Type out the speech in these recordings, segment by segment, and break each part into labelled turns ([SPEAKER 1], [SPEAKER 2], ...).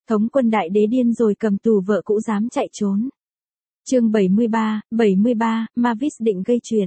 [SPEAKER 1] Thống quân đại đế điên rồi cầm tù vợ cũ dám chạy trốn. Chương 73, Mavis định gây chuyện.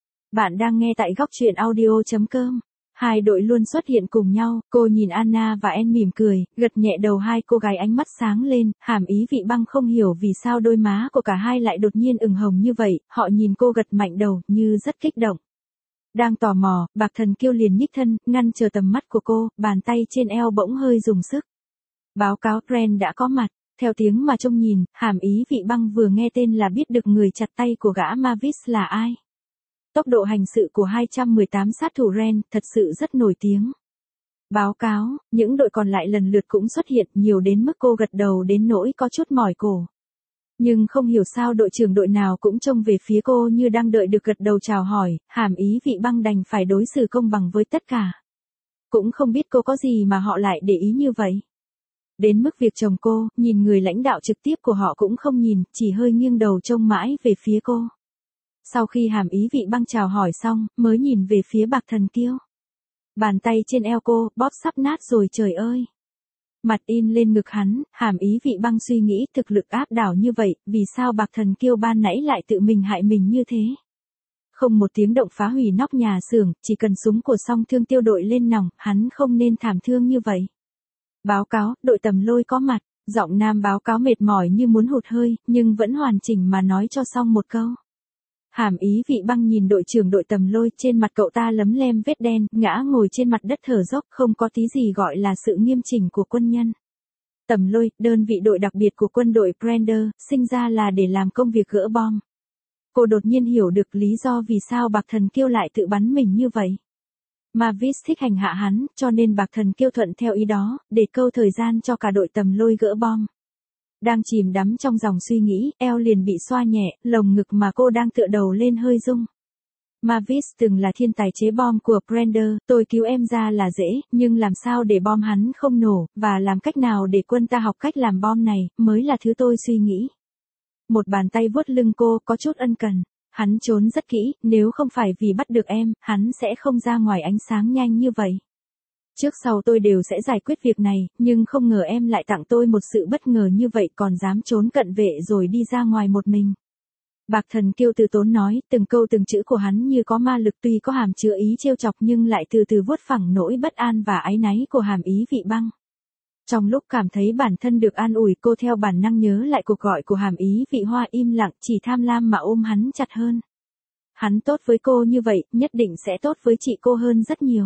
[SPEAKER 1] Bạn đang nghe tại góc truyện audio.com. Hai đội luôn xuất hiện cùng nhau, cô nhìn Anna và Anne mỉm cười, gật nhẹ đầu hai cô gái ánh mắt sáng lên, hàm ý vị băng không hiểu vì sao đôi má của cả hai lại đột nhiên ửng hồng như vậy, họ nhìn cô gật mạnh đầu, như rất kích động. Đang tò mò, Bạc Thần Kiêu liền nhích thân, ngăn chờ tầm mắt của cô, bàn tay trên eo bỗng hơi dùng sức. Báo cáo Brand đã có mặt, theo tiếng mà trông nhìn, hàm ý vị băng vừa nghe tên là biết được người chặt tay của gã Mavis là ai. Tốc độ hành sự của 218 sát thủ Ren thật sự rất nổi tiếng. Báo cáo, những đội còn lại lần lượt cũng xuất hiện nhiều đến mức cô gật đầu đến nỗi có chút mỏi cổ. Nhưng không hiểu sao đội trưởng đội nào cũng trông về phía cô như đang đợi được gật đầu chào hỏi, hàm ý vị băng đành phải đối xử công bằng với tất cả. Cũng không biết cô có gì mà họ lại để ý như vậy. Đến mức việc chồng cô, nhìn người lãnh đạo trực tiếp của họ cũng không nhìn, chỉ hơi nghiêng đầu trông mãi về phía cô. Sau khi hàm ý vị băng chào hỏi xong, mới nhìn về phía Bạc Thần Kiêu. Bàn tay trên eo cô, bóp sắp nát rồi trời ơi. Mặt in lên ngực hắn, hàm ý vị băng suy nghĩ thực lực áp đảo như vậy, vì sao Bạc Thần Kiêu ban nãy lại tự mình hại mình như thế. Không một tiếng động phá hủy nóc nhà xưởng, chỉ cần súng của song thương tiêu đội lên nòng, hắn không nên thảm thương như vậy. Báo cáo, đội Tầm Lôi có mặt, giọng nam báo cáo mệt mỏi như muốn hụt hơi, nhưng vẫn hoàn chỉnh mà nói cho xong một câu. Hàm ý vị băng nhìn đội trưởng đội Tầm Lôi, trên mặt cậu ta lấm lem vết đen, ngã ngồi trên mặt đất thở dốc, không có tí gì gọi là sự nghiêm chỉnh của quân nhân. Tầm Lôi, đơn vị đội đặc biệt của quân đội Brander, sinh ra là để làm công việc gỡ bom. Cô đột nhiên hiểu được lý do vì sao Bạc Thần Kiêu lại tự bắn mình như vậy. Mavis thích hành hạ hắn, cho nên Bạc Thần Kiêu thuận theo ý đó, để câu thời gian cho cả đội Tầm Lôi gỡ bom. Đang chìm đắm trong dòng suy nghĩ, eo liền bị xoa nhẹ, lồng ngực mà cô đang tựa đầu lên hơi rung. Mavis từng là thiên tài chế bom của Brander, tôi cứu em ra là dễ, nhưng làm sao để bom hắn không nổ, và làm cách nào để quân ta học cách làm bom này, mới là thứ tôi suy nghĩ. Một bàn tay vuốt lưng cô, có chút ân cần. Hắn trốn rất kỹ, nếu không phải vì bắt được em, hắn sẽ không ra ngoài ánh sáng nhanh như vậy. Trước sau tôi đều sẽ giải quyết việc này, nhưng không ngờ em lại tặng tôi một sự bất ngờ như vậy còn dám trốn cận vệ rồi đi ra ngoài một mình. Bạc Thần Kiêu từ tốn nói, từng câu từng chữ của hắn như có ma lực tuy có hàm chứa ý trêu chọc nhưng lại từ từ vuốt phẳng nỗi bất an và áy náy của hàm ý vị băng. Trong lúc cảm thấy bản thân được an ủi cô theo bản năng nhớ lại cuộc gọi của hàm ý vị hoa im lặng chỉ tham lam mà ôm hắn chặt hơn. Hắn tốt với cô như vậy, nhất định sẽ tốt với chị cô hơn rất nhiều.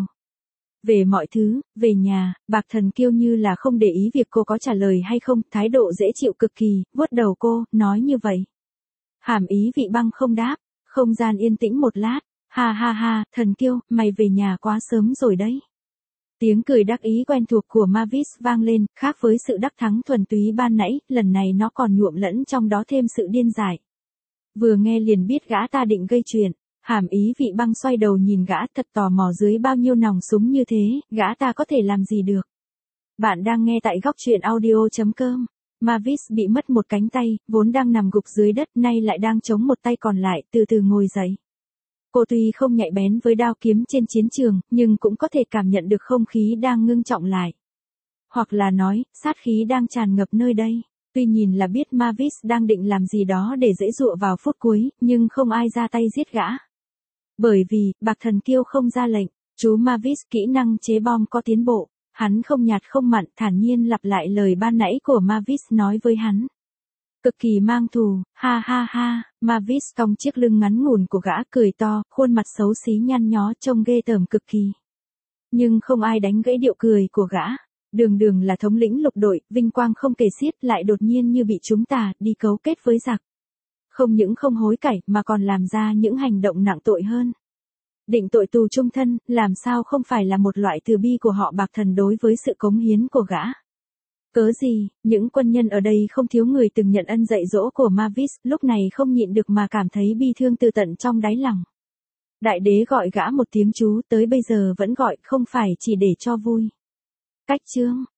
[SPEAKER 1] Về mọi thứ, về nhà, Bạc Thần Kiêu như là không để ý việc cô có trả lời hay không, thái độ dễ chịu cực kỳ, vuốt đầu cô, nói như vậy. Hàm ý vị băng không đáp, không gian yên tĩnh một lát, ha ha ha, Thần Kiêu, mày về nhà quá sớm rồi đấy. Tiếng cười đắc ý quen thuộc của Mavis vang lên, khác với sự đắc thắng thuần túy ban nãy, lần này nó còn nhuộm lẫn trong đó thêm sự điên dại. Vừa nghe liền biết gã ta định gây chuyện, hàm ý vị băng xoay đầu nhìn gã thật tò mò dưới bao nhiêu nòng súng như thế, gã ta có thể làm gì được. Bạn đang nghe tại góc truyện audio.com. Mavis bị mất một cánh tay, vốn đang nằm gục dưới đất nay lại đang chống một tay còn lại, từ từ ngồi dậy. Cô tuy không nhạy bén với đao kiếm trên chiến trường, nhưng cũng có thể cảm nhận được không khí đang ngưng trọng lại. Hoặc là nói, sát khí đang tràn ngập nơi đây. Tuy nhìn là biết Mavis đang định làm gì đó để dễ dụa vào phút cuối, nhưng không ai ra tay giết gã. Bởi vì, Bạc Thần Kiêu không ra lệnh, chú Mavis kỹ năng chế bom có tiến bộ, hắn không nhạt không mặn thản nhiên lặp lại lời ban nãy của Mavis nói với hắn. Cực kỳ mang thù, ha ha ha, Mavis cong chiếc lưng ngắn ngủn của gã cười to, khuôn mặt xấu xí nhăn nhó trông ghê tởm cực kỳ. Nhưng không ai đánh gãy điệu cười của gã. Đường Đường là thống lĩnh lục đội, vinh quang không kể xiết lại đột nhiên như bị chúng ta đi cấu kết với giặc. Không những không hối cải mà còn làm ra những hành động nặng tội hơn. Định tội tù chung thân, làm sao không phải là một loại từ bi của họ Bạc Thần đối với sự cống hiến của gã. Cớ gì, những quân nhân ở đây không thiếu người từng nhận ân dạy dỗ của Mavis, lúc này không nhịn được mà cảm thấy bi thương từ tận trong đáy lòng. Đại đế gọi gã một tiếng chú tới bây giờ vẫn gọi, không phải chỉ để cho vui. Cách chương